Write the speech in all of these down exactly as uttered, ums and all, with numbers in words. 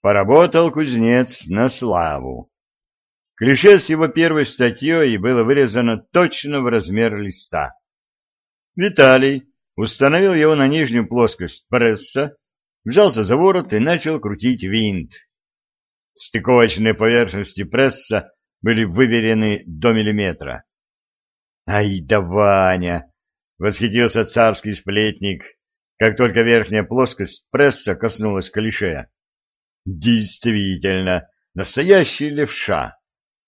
Поработал кузнец на славу. Клише с его первой статьей было вырезано точно в размер листа. Виталий установил его на нижнюю плоскость пресса, взялся за ворот и начал крутить винт. Стыковочные поверхности пресса были выверены до миллиметра. «Ай да Ваня!» — восхитился царский сплетник, как только верхняя плоскость пресса коснулась клише. «Действительно, настоящий левша!»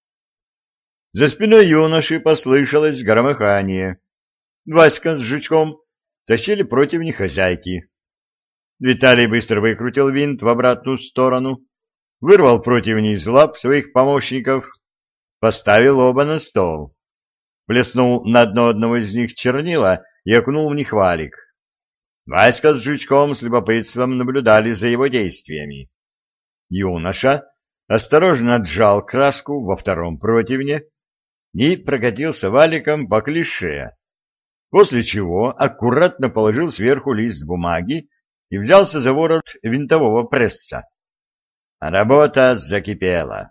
За спиной юноши послышалось громыхание. Васька с Жучком тащили противни хозяйки. Виталий быстро выкрутил винт в обратную сторону, вырвал противни из лап своих помощников, поставил оба на стол, плеснул на дно одного из них чернила и окунул в них валик. Васька с Жучком с любопытством наблюдали за его действиями. Юноша осторожно отжал краску во втором противне и прокатился валиком по клише, после чего аккуратно положил сверху лист бумаги и взялся за ворот винтового пресса. Работа закипела.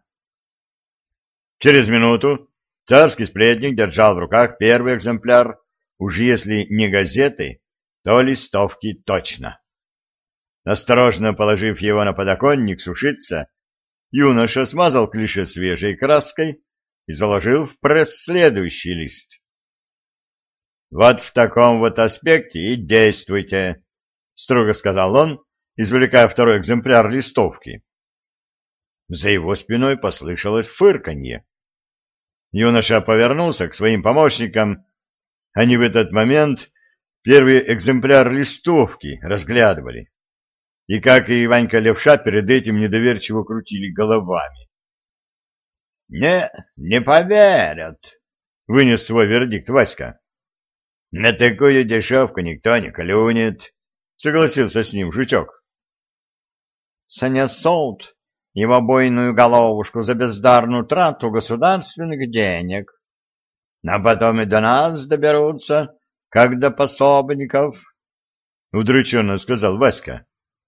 Через минуту царский сплетник держал в руках первый экземпляр, уж если не газеты, то листовки точно. Осторожно положив его на подоконник сушиться, юноша смазал клише свежей краской и заложил в пресс следующий лист. «Вот в таком вот аспекте и действуйте», — строго сказал он, извлекая второй экземпляр листовки. За его спиной послышалось фырканье. Юноша повернулся к своим помощникам. Они в этот момент первый экземпляр листовки разглядывали. И, как и Ванька-левша, перед этим недоверчиво крутили головами. — Не, не поверят, — вынес свой вердикт Васька. — На такую дешевку никто не клюнет, — согласился с ним Жучок. — Сонесут его бойную головушку за бездарную трату государственных денег, а потом и до нас доберутся, как до пособников, — удрученно сказал Васька.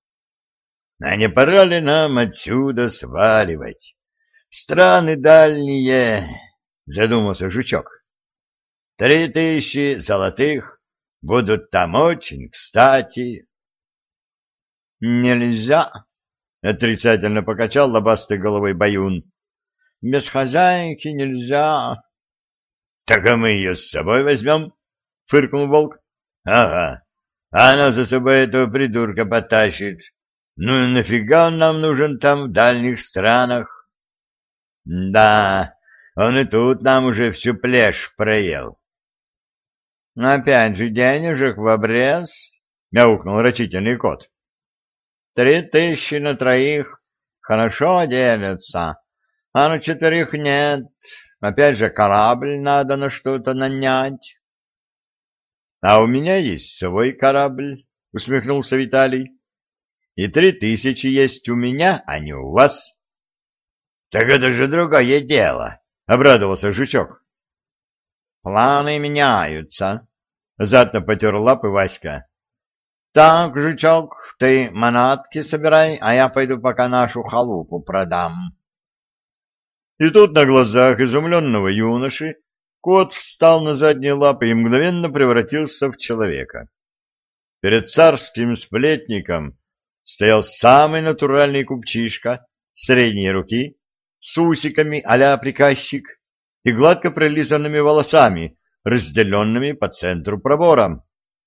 — А не пора ли нам отсюда сваливать? Страны дальние, — задумался Жучок. — Три тысячи золотых будут там очень кстати. — Нельзя, — отрицательно покачал лобастой головой Баюн. — Без хозяйки нельзя. — Так а мы ее с собой возьмем, — фыркнул Волк. — Ага, а она за собой этого придурка потащит. Ну и нафига он нам нужен там в дальних странах? — Да, он и тут нам уже всю плешь проел. — Опять же денежек в обрез, — мяукнул рачительный кот. — Три тысячи на троих хорошо делятся, а на четверых нет. Опять же корабль надо на что-то нанять. — А у меня есть свой корабль, — усмехнулся Виталий. И три тысячи есть у меня, а не у вас. — Так это же другое дело, — обрадовался Жучок. — Планы меняются, — азартно потер лапы Васька. — Так, Жучок, ты манатки собирай, а я пойду пока нашу халупу продам. И тут на глазах изумленного юноши кот встал на задние лапы и мгновенно превратился в человека. Перед царским сплетником стоял самый натуральный купчишка средней руки, с усиками а-ля приказчик и гладко прилизанными волосами, разделенными по центру пробором.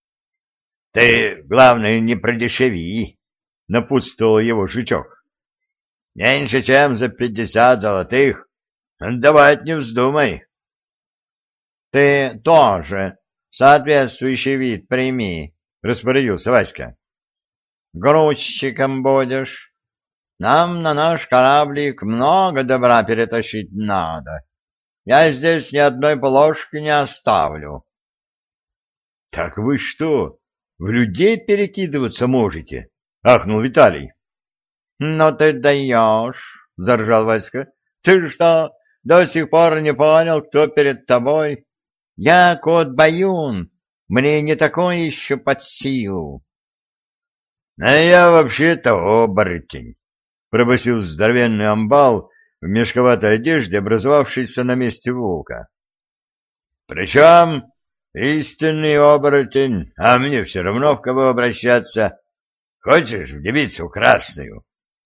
— Ты, главное, не продешеви, — напутствовал его Жучок. — Меньше чем за пятьдесят золотых давать не вздумай. — Ты тоже соответствующий вид прими, — распорядился Васька. Грузчиком будешь. Нам на наш кораблик много добра перетащить надо. Я здесь ни одной плошки не оставлю. — Так вы что, в людей перекидываться можете? — ахнул Виталий. — Ну ты даешь, — заржал Васька. — Ты что, до сих пор не понял, кто перед тобой? Я кот Баюн, мне не такое еще под силу. — А я вообще-то оборотень, пробасил здоровенный амбал в мешковатой одежде, образовавшейся на месте волка. — Причем истинный оборотень, а мне все равно в кого обращаться. Хочешь в девицу красную?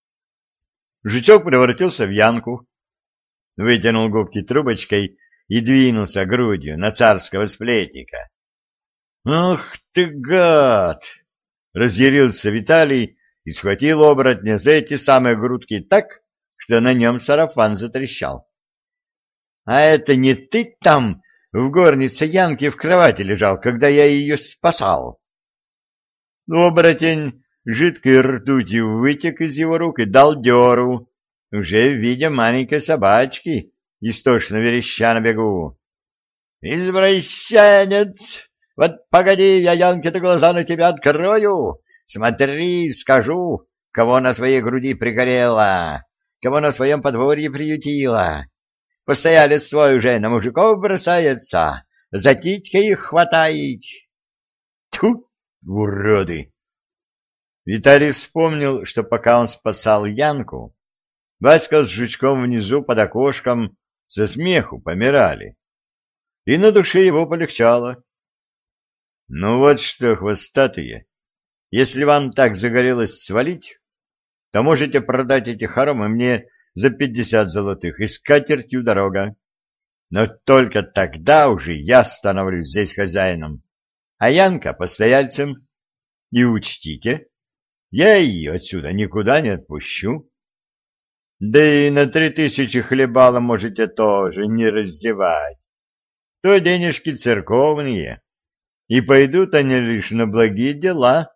Жучок превратился в Янку, вытянул губки трубочкой и двинулся грудью на царского сплетника. «Ах ты, гад!» — разъярился Виталий и схватил оборотня за эти самые грудки так, что на нем сарафан затрещал. «А это не ты там в горнице Янки в кровати лежал, когда я ее спасал?» Оборотень жидкой ртутью вытек из его рук и дал дёру, уже в виде маленькой собачки, истошно вереща на бегу. «Извращенец! Вот погоди, я Янке-то глаза на тебя открою! Смотри, скажу, кого на своей груди пригорела, кого на своем подворье приютила. Постоялец свой уже на мужиков бросается, за титьки их хватает. Тьфу, уроды!» Виталий вспомнил, что пока он спасал Янку, Васька с Жучком внизу под окошком со смеху помирали, и на душе его полегчало. «Ну вот что, хвостатые, если вам так загорелось свалить, то можете продать эти хоромы мне за пятьдесят золотых, и с катертью дорога. Но только тогда уже я становлюсь здесь хозяином, а Янка — постояльцем. И учтите, я ее отсюда никуда не отпущу. Да и на три тысячи хлебала можете тоже не раздевать. То денежки церковные, и пойдут они лишь на благие дела».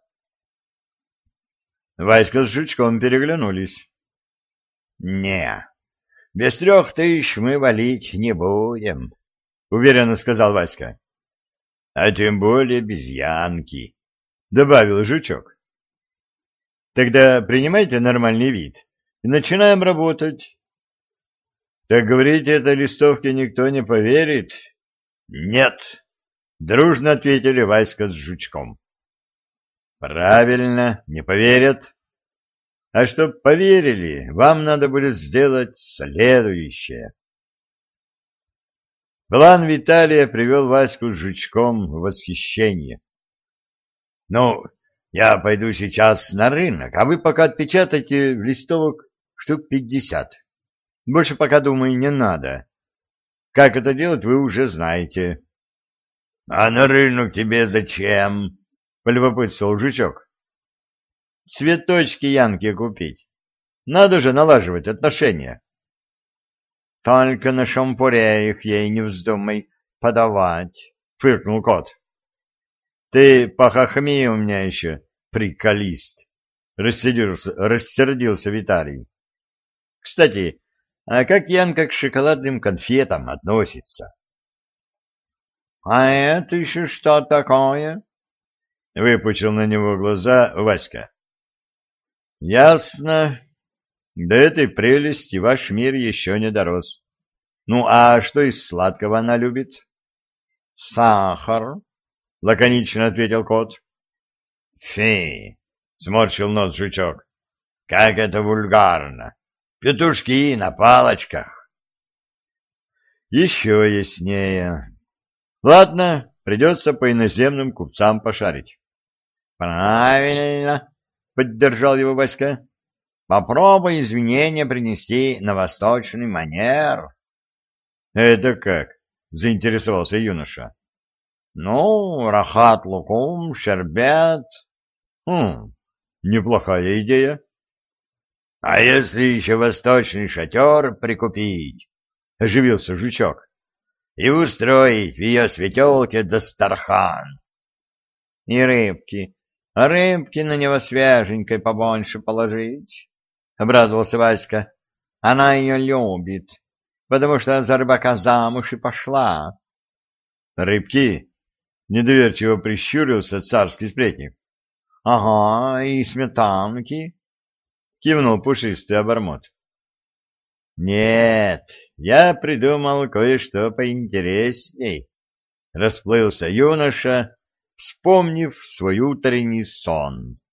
Васька с Жучком переглянулись. — Не, без трех тысяч мы валить не будем, — уверенно сказал Васька. — А тем более без Янки, — добавил Жучок. — Тогда принимайте нормальный вид и начинаем работать. — Так говорите, этой листовке никто не поверит? — Нет, — дружно ответили Васька с Жучком. Правильно, не поверят. А чтоб поверили, вам надо будет сделать следующее. План Виталия привел Ваську с Жучком в восхищение. — Ну, я пойду сейчас на рынок, а вы пока отпечатайте листовок штук пятьдесят. Больше пока, думаю, не надо. Как это делать, вы уже знаете. — А на рынок тебе зачем? — полюбопытствовал Жучок. — Цветочки Янке купить. Надо же налаживать отношения. — Только на шампуре их ей не вздумай подавать, — фыркнул кот. — Ты похохми у меня еще, приколист, — рассердился, рассердился Виталий. — Кстати, а как Янка к шоколадным конфетам относится? — А это еще что такое? — выпучил на него глаза Васька. — Ясно. До этой прелести ваш мир еще не дорос. Ну, а что из сладкого она любит? — Сахар, — лаконично ответил кот. — Фи, — сморщил нос Жучок, — как это вульгарно. Петушки на палочках. — Еще яснее. Ладно, придется по иноземным купцам пошарить. — Правильно, — поддержал его Васька. — Попробуй извинения принести на восточный манер. — Это как? — заинтересовался юноша. — Ну, рахат лукум, шербет. — Хм, неплохая идея. — А если еще восточный шатер прикупить? — оживился Жучок. — И устроить в ее светелке Дастархан. — И рыбки. А рыбки на него свеженькой побольше положить, — обрадовался Васька. — Она ее любит, потому что за рыбака замуж и пошла. — Рыбки? — недоверчиво прищурился царский сплетник. — Ага, и сметанки, — кивнул пушистый обормот. — Нет, я придумал кое-что поинтересней, — расплылся юноша, вспомнив свой утренний сон.